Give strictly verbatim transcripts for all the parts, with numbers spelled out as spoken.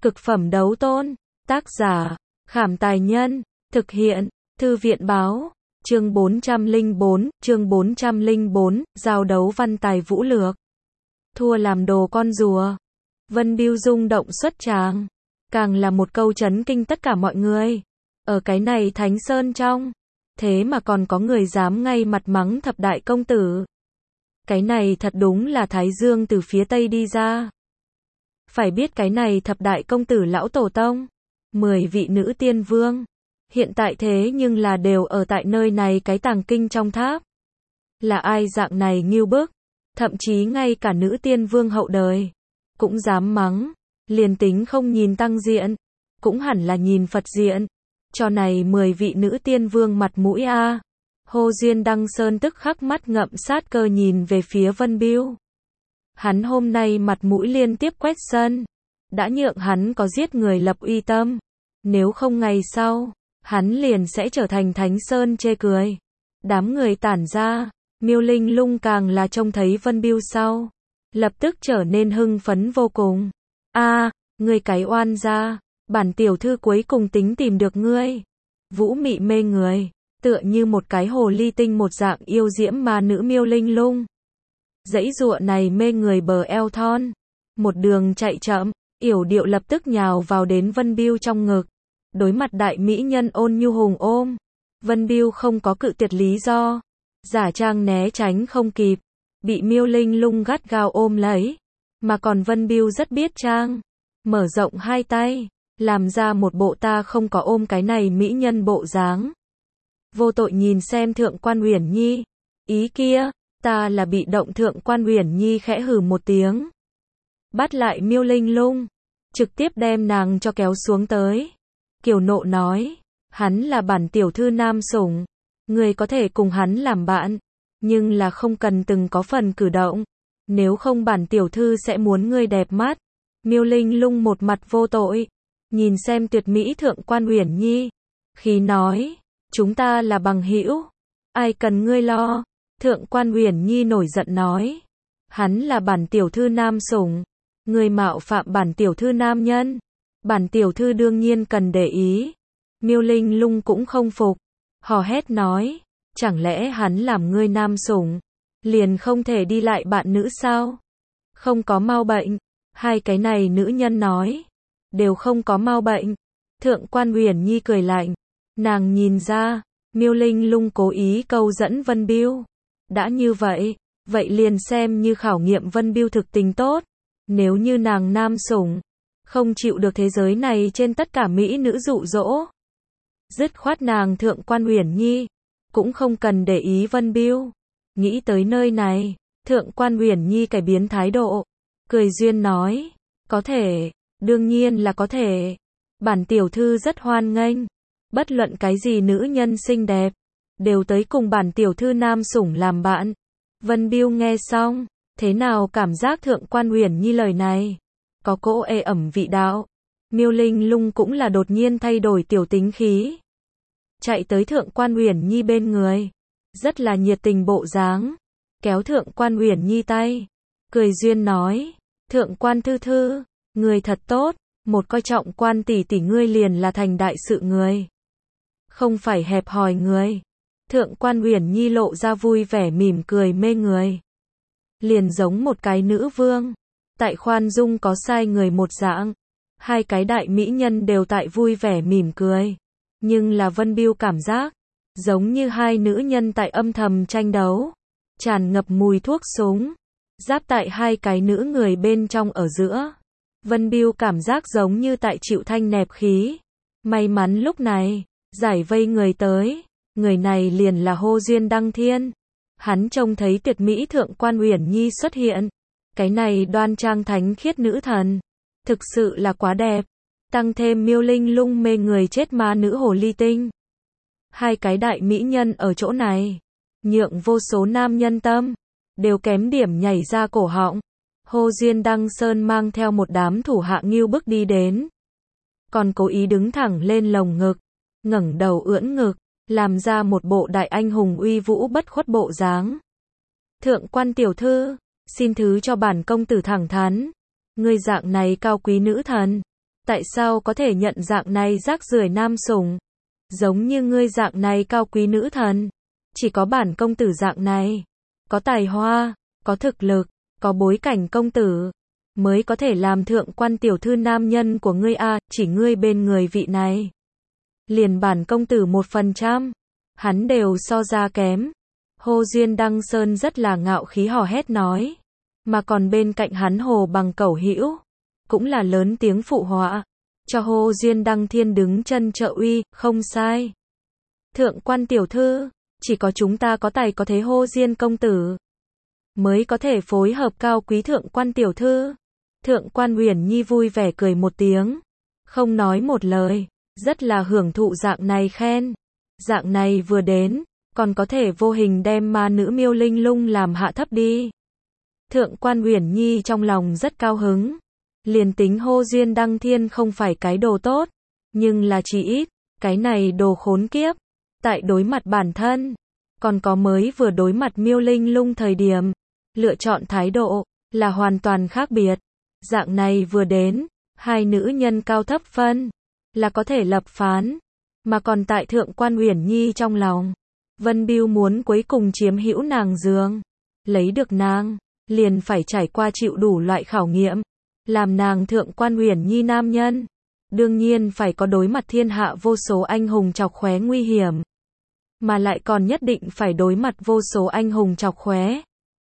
Cực phẩm đấu tôn. Tác giả, Khảm Tài Nhân. Thực hiện, Thư viện Báo. Chương bốn trăm lẻ bốn, chương bốn trăm lẻ bốn, giao đấu văn tài vũ lược. Thua làm đồ con rùa. Vân Bưu rung động xuất tràng. Càng là một câu chấn kinh tất cả mọi người. Ở cái này Thánh Sơn trong. Thế mà còn có người dám ngay mặt mắng thập đại công tử. Cái này thật đúng là Thái Dương từ phía Tây đi ra. Phải biết cái này thập đại công tử lão tổ tông. Mười vị nữ tiên vương. Hiện tại thế nhưng là đều ở tại nơi này cái tàng kinh trong tháp. Là ai dạng này ngưu bức. Thậm chí ngay cả nữ tiên vương hậu đời. Cũng dám mắng. Liền tính không nhìn tăng diện. Cũng hẳn là nhìn Phật diện. Cho này mười vị nữ tiên vương mặt mũi a. Hồ Duyên Đăng Sơn tức khắc mắt ngậm sát cơ nhìn về phía Vân Bưu. Hắn hôm nay mặt mũi liên tiếp quét sân. Đã nhượng hắn có giết người lập uy tâm. Nếu không ngày sau, hắn liền sẽ trở thành Thánh Sơn chê cười. Đám người tản ra, Miêu Linh Lung càng là trông thấy Vân Bưu sau. Lập tức trở nên hưng phấn vô cùng. A, ngươi cái oan gia, bản tiểu thư cuối cùng tính tìm được ngươi. Vũ mị mê người, tựa như một cái hồ ly tinh một dạng yêu diễm ma nữ Miêu Linh Lung. Dãy dụa này mê người bờ eo thon. Một đường chạy chậm, yểu điệu lập tức nhào vào đến Vân Bưu trong ngực. Đối mặt đại mỹ nhân ôn nhu hùng ôm. Vân Bưu không có cự tuyệt lý do. Giả trang né tránh không kịp. Bị Miêu Linh Lung gắt gao ôm lấy. Mà còn Vân Bưu rất biết trang. Mở rộng hai tay. Làm ra một bộ ta không có ôm cái này mỹ nhân bộ dáng. Vô tội nhìn xem Thượng Quan Uyển Nhi. Ý kia, ta là bị động. Thượng Quan Uyển Nhi khẽ hừ một tiếng. Bắt lại Miêu Linh Lung. Trực tiếp đem nàng cho kéo xuống tới. Kiều nộ nói. Hắn là bản tiểu thư nam sủng. Người có thể cùng hắn làm bạn. Nhưng là không cần từng có phần cử động. Nếu không bản tiểu thư sẽ muốn ngươi đẹp mắt. Miêu Linh Lung một mặt vô tội. Nhìn xem tuyệt mỹ Thượng Quan Uyển Nhi. Khi nói. Chúng ta là bằng hữu. Ai cần ngươi lo. Thượng Quan Uyển Nhi nổi giận nói. Hắn là bản tiểu thư nam sủng. Người mạo phạm bản tiểu thư nam nhân. Bản tiểu thư đương nhiên cần để ý. Miêu Linh Lung cũng không phục. Hò hét nói. Chẳng lẽ hắn làm ngươi nam sủng. Liền không thể đi lại bạn nữ sao? Không có mau bệnh. Hai cái này nữ nhân nói. Đều không có mau bệnh. Thượng Quan Uyển Nhi cười lạnh. Nàng nhìn ra. Miêu Linh Lung cố ý câu dẫn Vân Bưu. Đã như vậy. Vậy liền xem như khảo nghiệm Vân Bưu thực tình tốt. Nếu như nàng nam sủng. Không chịu được thế giới này trên tất cả mỹ nữ dụ dỗ. Dứt khoát nàng Thượng Quan Uyển Nhi. Cũng không cần để ý Vân Bưu. Nghĩ tới nơi này. Thượng Quan Uyển Nhi cải biến thái độ. Cười duyên nói. Có thể. Đương nhiên là có thể. Bản tiểu thư rất hoan nghênh. Bất luận cái gì nữ nhân xinh đẹp. Đều tới cùng bản tiểu thư nam sủng làm bạn. Vân Bưu nghe xong. Thế nào cảm giác Thượng Quan Uyển Nhi lời này? Có cỗ ê ẩm vị đạo. Miêu Linh Lung cũng là đột nhiên thay đổi tiểu tính khí. Chạy tới Thượng Quan Uyển Nhi bên người. Rất là nhiệt tình bộ dáng. Kéo Thượng Quan Uyển Nhi tay. Cười duyên nói. Thượng Quan thư thư. Người thật tốt. Một coi trọng Quan tỷ tỷ ngươi liền là thành đại sự người. Không phải hẹp hòi người. Thượng Quan Uyển Nhi lộ ra vui vẻ mỉm cười mê người. Liền giống một cái nữ vương. Tại khoan dung có sai người một dạng. Hai cái đại mỹ nhân đều tại vui vẻ mỉm cười. Nhưng là Vân Bưu cảm giác. Giống như hai nữ nhân tại âm thầm tranh đấu. Tràn ngập mùi thuốc súng. Giáp tại hai cái nữ người bên trong ở giữa. Vân Bưu cảm giác giống như tại chịu thanh nẹp khí. May mắn lúc này. Giải vây người tới. Người này liền là Hồ Duyên Đăng Thiên. Hắn trông thấy tuyệt mỹ Thượng Quan Uyển Nhi xuất hiện. Cái này đoan trang thánh khiết nữ thần. Thực sự là quá đẹp. Tăng thêm Miêu Linh Lung mê người chết ma nữ hồ ly tinh. Hai cái đại mỹ nhân ở chỗ này. Nhượng vô số nam nhân tâm. Đều kém điểm nhảy ra cổ họng. Hồ Duyên Đăng Sơn mang theo một đám thủ hạ ngưu bức đi đến. Còn cố ý đứng thẳng lên lồng ngực. Ngẩng đầu ưỡn ngực. Làm ra một bộ đại anh hùng uy vũ bất khuất bộ dáng. Thượng Quan tiểu thư. Xin thứ cho bản công tử thẳng thắn. Ngươi dạng này cao quý nữ thần. Tại sao có thể nhận dạng này rác rưởi nam sủng? Giống như ngươi dạng này cao quý nữ thần. Chỉ có bản công tử dạng này. Có tài hoa, có thực lực, có bối cảnh công tử. Mới có thể làm thượng quan tiểu thư nam nhân của ngươi a, chỉ ngươi bên người vị này. Liền bản công tử một phần trăm. Hắn đều so ra kém. Hồ Duyên Đăng Sơn rất là ngạo khí hò hét nói. Mà còn bên cạnh hắn Hồ Bằng Cẩu Hữu cũng là lớn tiếng phụ họa. Cho Hồ Duyên Đăng Thiên đứng chân trợ uy, không sai. Thượng quan tiểu thư, chỉ có chúng ta có tài có thế Hồ Duyên công tử mới có thể phối hợp cao quý thượng quan tiểu thư. Thượng quan Uyển Nhi vui vẻ cười một tiếng, không nói một lời, rất là hưởng thụ dạng này khen. Dạng này vừa đến, còn có thể vô hình đem ma nữ Miêu Linh Lung làm hạ thấp đi. Thượng quan Uyển Nhi trong lòng rất cao hứng. Liền tính Hồ Duyên Đăng Thiên không phải cái đồ tốt, nhưng là chỉ ít, cái này đồ khốn kiếp, tại đối mặt bản thân, còn có mới vừa đối mặt Miêu Linh Lung thời điểm, lựa chọn thái độ, là hoàn toàn khác biệt. Dạng này vừa đến, hai nữ nhân cao thấp phân, là có thể lập phán, mà còn tại thượng quan Uyển Nhi trong lòng, Vân Bưu muốn cuối cùng chiếm hữu nàng giường, lấy được nàng, liền phải trải qua chịu đủ loại khảo nghiệm, làm nàng thượng quan Uyển Nhi nam nhân, đương nhiên phải có đối mặt thiên hạ vô số anh hùng chọc khóe nguy hiểm, mà lại còn nhất định phải đối mặt vô số anh hùng chọc khóe,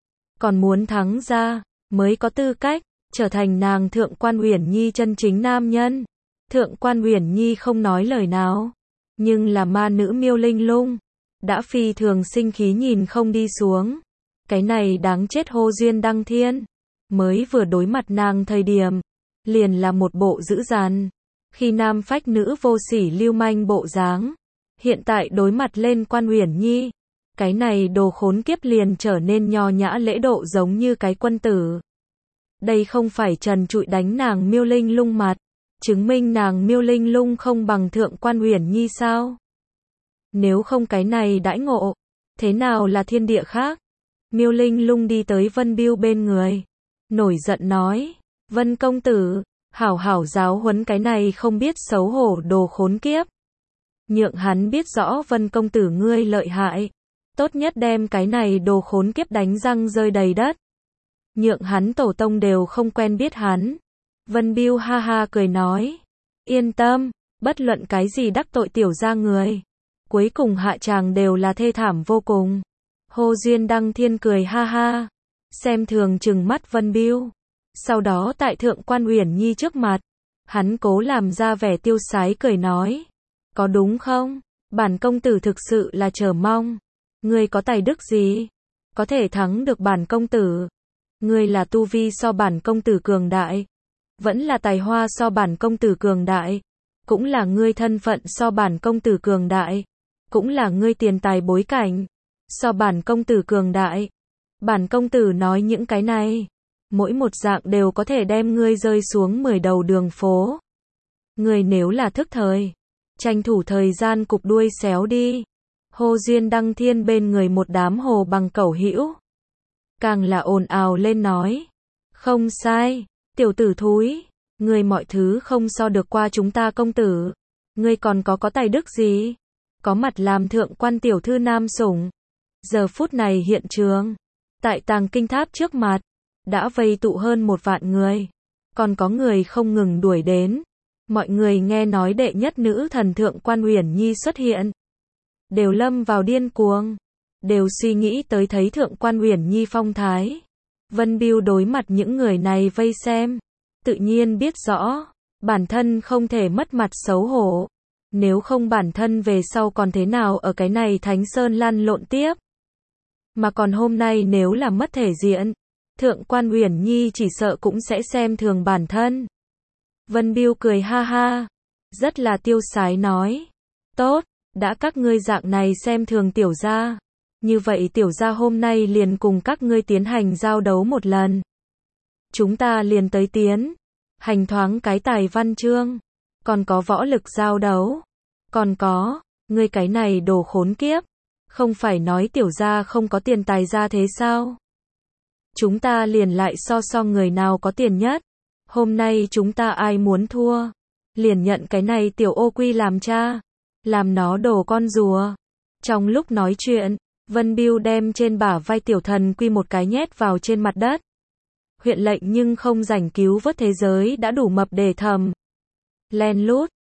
còn muốn thắng ra, mới có tư cách trở thành nàng thượng quan Uyển Nhi chân chính nam nhân. Thượng quan Uyển Nhi không nói lời nào, nhưng là ma nữ Miêu Linh Lung đã phi thường sinh khí nhìn không đi xuống. Cái này đáng chết Hồ Duyên Đăng Thiên, mới vừa đối mặt nàng thời điểm, liền là một bộ dữ dằn, khi nam phách nữ vô sỉ lưu manh bộ dáng, hiện tại đối mặt lên quan Uyển Nhi, cái này đồ khốn kiếp liền trở nên nho nhã lễ độ giống như cái quân tử. Đây không phải trần trụi đánh nàng Miêu Linh Lung mặt, chứng minh nàng Miêu Linh Lung không bằng thượng quan Uyển Nhi sao? Nếu không cái này đãi ngộ, thế nào là thiên địa khác? Miêu Linh Lung đi tới Vân Bưu bên người, nổi giận nói, Vân công tử, hảo hảo giáo huấn cái này không biết xấu hổ đồ khốn kiếp. Nhượng hắn biết rõ Vân công tử ngươi lợi hại, tốt nhất đem cái này đồ khốn kiếp đánh răng rơi đầy đất. Nhượng hắn tổ tông đều không quen biết hắn. Vân Bưu ha ha cười nói, yên tâm, bất luận cái gì đắc tội tiểu gia người, cuối cùng hạ tràng đều là thê thảm vô cùng. Hồ Duyên Đăng Thiên cười ha ha, xem thường trừng mắt Vân Bưu. Sau đó tại thượng quan Uyển Nhi trước mặt, hắn cố làm ra vẻ tiêu sái cười nói, có đúng không? Bản công tử thực sự là chờ mong. Ngươi có tài đức gì? Có thể thắng được bản công tử? Ngươi là tu vi so bản công tử cường đại, vẫn là tài hoa so bản công tử cường đại, cũng là ngươi thân phận so bản công tử cường đại, cũng là ngươi tiền tài bối cảnh so bản công tử cường đại. Bản công tử nói những cái này, mỗi một dạng đều có thể đem ngươi rơi xuống mười đầu đường phố. Ngươi nếu là thức thời, tranh thủ thời gian cụp đuôi xéo đi. Hồ Duyên Đăng Thiên bên người một đám Hồ Bằng Cẩu Hữu càng là ồn ào lên nói, không sai, tiểu tử thúi, ngươi mọi thứ không so được qua chúng ta công tử, ngươi còn có có tài đức gì? Có mặt làm thượng quan tiểu thư nam sủng. Giờ phút này hiện trường, tại Tàng Kinh Tháp trước mặt, đã vây tụ hơn một vạn người, còn có người không ngừng đuổi đến. Mọi người nghe nói đệ nhất nữ thần thượng quan Uyển Nhi xuất hiện, đều lâm vào điên cuồng, đều suy nghĩ tới thấy thượng quan Uyển Nhi phong thái. Vân Bưu đối mặt những người này vây xem, tự nhiên biết rõ, bản thân không thể mất mặt xấu hổ, nếu không bản thân về sau còn thế nào ở cái này Thánh Sơn lăn lộn tiếp. Mà còn hôm nay nếu là mất thể diện, thượng quan Uyển Nhi chỉ sợ cũng sẽ xem thường bản thân. Vân Bưu cười ha ha, rất là tiêu sái nói, tốt, đã các ngươi dạng này xem thường tiểu gia, như vậy tiểu gia hôm nay liền cùng các ngươi tiến hành giao đấu một lần. Chúng ta liền tới tiến hành thoáng cái tài văn chương, còn có võ lực giao đấu, còn có, ngươi cái này đồ khốn kiếp, không phải nói tiểu gia không có tiền tài ra thế sao? Chúng ta liền lại so so người nào có tiền nhất. Hôm nay chúng ta ai muốn thua, liền nhận cái này tiểu ô quy làm cha, làm nó đồ con rùa. Trong lúc nói chuyện, Vân Bưu đem trên bả vai tiểu thần quy một cái nhét vào trên mặt đất. Huyện lệnh nhưng không rảnh cứu vớt thế giới đã đủ mập để thầm. Len lút,